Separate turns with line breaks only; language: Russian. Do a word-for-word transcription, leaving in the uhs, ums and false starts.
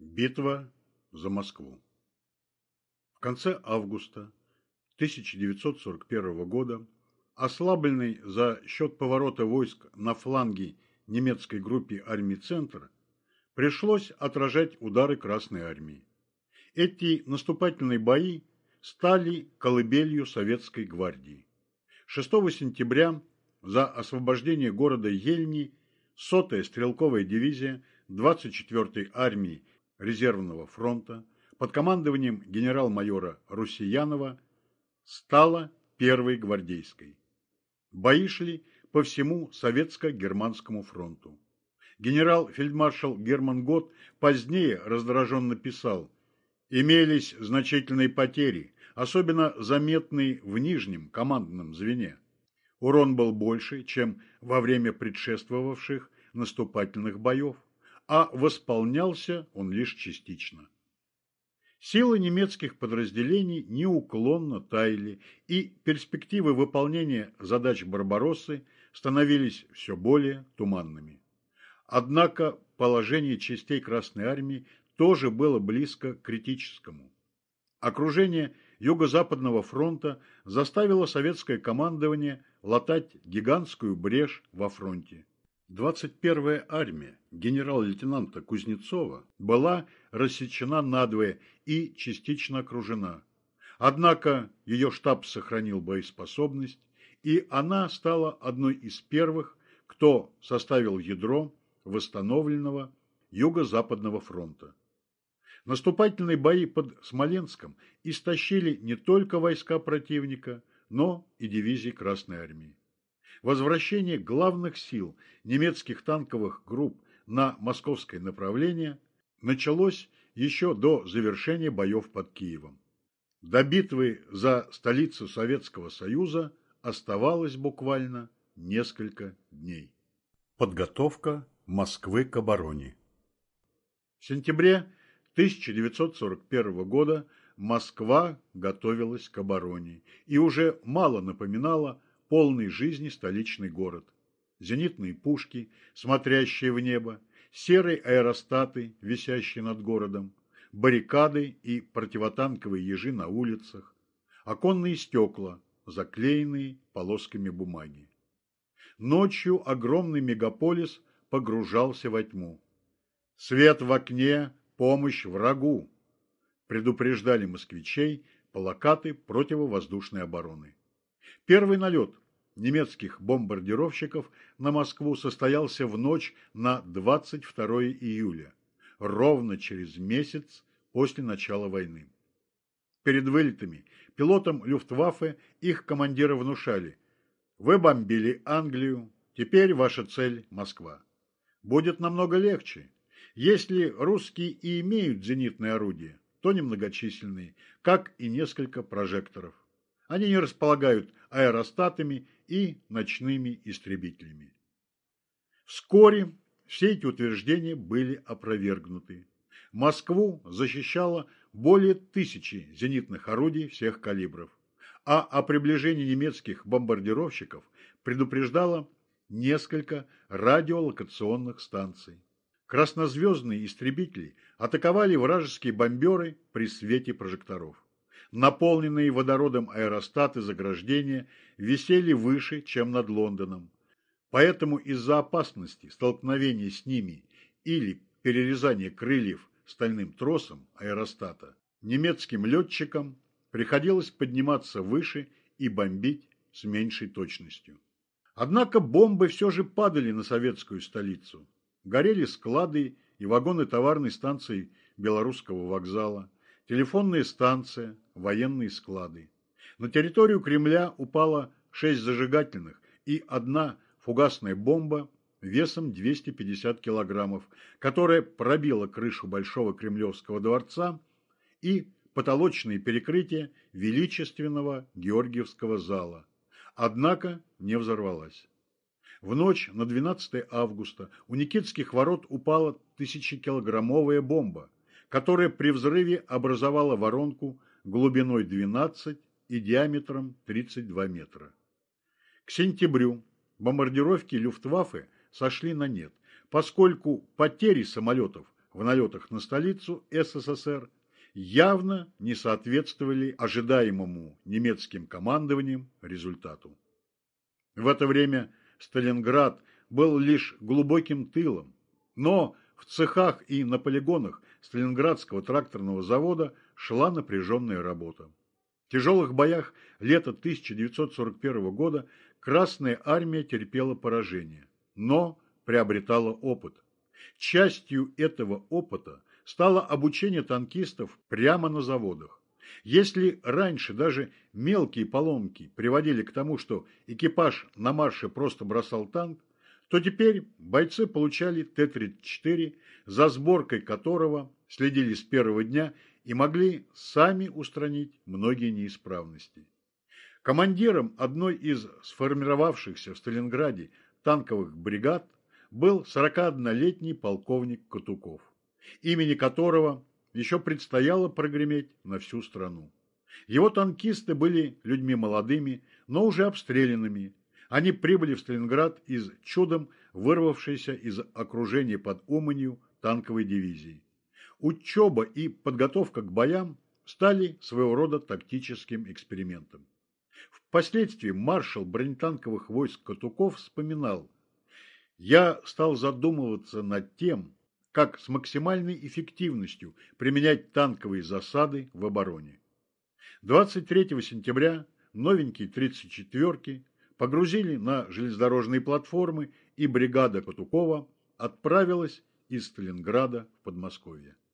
Битва за Москву. В конце августа тысяча девятьсот сорок первого года, ослабленный за счет поворота войск на фланге немецкой группе армий «Центр», пришлось отражать удары Красной армии. Эти наступательные бои стали колыбелью Советской гвардии. шестого сентября за освобождение города Ельни сотая стрелковая дивизия двадцать четвёртой армии резервного фронта под командованием генерал-майора Русиянова стала первой гвардейской. Бои шли по всему Советско-Германскому фронту. Генерал-фельдмаршал Герман Гott позднее раздраженно писал: «Имелись значительные потери, особенно заметные в нижнем командном звене. Урон был больше, чем во время предшествовавших наступательных боев, а восполнялся он лишь частично». Силы немецких подразделений неуклонно таяли, и перспективы выполнения задач «Барбароссы» становились все более туманными. Однако положение частей Красной армии тоже было близко к критическому. Окружение Юго-Западного фронта заставило советское командование латать гигантскую брешь во фронте. двадцать первая армия генерал-лейтенанта Кузнецова была рассечена надвое и частично окружена. Однако ее штаб сохранил боеспособность, и она стала одной из первых, кто составил ядро восстановленного Юго-Западного фронта. Наступательные бои под Смоленском истощили не только войска противника, но и дивизии Красной армии. Возвращение главных сил немецких танковых групп на московское направление началось еще до завершения боев под Киевом. До битвы за столицу Советского Союза оставалось буквально несколько дней. Подготовка Москвы к обороне. В сентябре тысяча девятьсот сорок первого года Москва готовилась к обороне и уже мало напоминала полный жизни столичный город. Зенитные пушки, смотрящие в небо, серые аэростаты, висящие над городом, баррикады и противотанковые ежи на улицах, оконные стекла, заклеенные полосками бумаги. Ночью огромный мегаполис погружался во тьму. «Свет в окне, помощь врагу!» предупреждали москвичей плакаты противовоздушной обороны. Первый налет немецких бомбардировщиков на Москву состоялся в ночь на двадцать второе июля, ровно через месяц после начала войны. Перед вылетами пилотам Люфтваффе их командиры внушали: «Вы бомбили Англию, теперь ваша цель – Москва. Будет намного легче. Если русские и имеют зенитные орудия, то немногочисленные, как и несколько прожекторов. Они не располагают аэростатами и ночными истребителями». Вскоре все эти утверждения были опровергнуты. Москву защищало более тысячи зенитных орудий всех калибров, а о приближении немецких бомбардировщиков предупреждало несколько радиолокационных станций. Краснозвездные истребители атаковали вражеские бомберы при свете прожекторов. Наполненные водородом аэростаты заграждения висели выше, чем над Лондоном. Поэтому из-за опасности столкновения с ними или перерезания крыльев стальным тросом аэростата немецким летчикам приходилось подниматься выше и бомбить с меньшей точностью. Однако бомбы все же падали на советскую столицу. Горели склады и вагоны товарной станции Белорусского вокзала, телефонная станция, военные склады. На территорию Кремля упало шесть зажигательных и одна фугасная бомба весом двести пятьдесят килограммов, которая пробила крышу Большого Кремлевского дворца и потолочные перекрытия величественного Георгиевского зала. Однако не взорвалась. В ночь на двенадцатое августа у Никитских ворот упала тысячекилограммовая бомба, которая при взрыве образовала воронку глубиной двенадцать и диаметром тридцать два метра. К сентябрю бомбардировки Люфтваффе сошли на нет, поскольку потери самолетов в налетах на столицу СССР явно не соответствовали ожидаемому немецким командованием результату. В это время Сталинград был лишь глубоким тылом, но в цехах и на полигонах Сталинградского тракторного завода шла напряженная работа. В тяжелых боях лета тысяча девятьсот сорок первого года Красная армия терпела поражение, но приобретала опыт. Частью этого опыта стало обучение танкистов прямо на заводах. Если раньше даже мелкие поломки приводили к тому, что экипаж на марше просто бросал танк, то теперь бойцы получали Т тридцать четыре, за сборкой которого следили с первого дня и могли сами устранить многие неисправности. Командиром одной из сформировавшихся в Сталинграде танковых бригад был сорокаоднолетний полковник Катуков, имени которого еще предстояло прогреметь на всю страну. Его танкисты были людьми молодыми, но уже обстрелянными. Они прибыли в Сталинград из чудом вырвавшейся из окружения под Уманью танковой дивизии. Учеба и подготовка к боям стали своего рода тактическим экспериментом. Впоследствии маршал бронетанковых войск Катуков вспоминал: «Я стал задумываться над тем, как с максимальной эффективностью применять танковые засады в обороне. двадцать третьего сентября новенькие тридцать четвёрки погрузили на железнодорожные платформы, и бригада Катукова отправилась из Сталинграда в Подмосковье.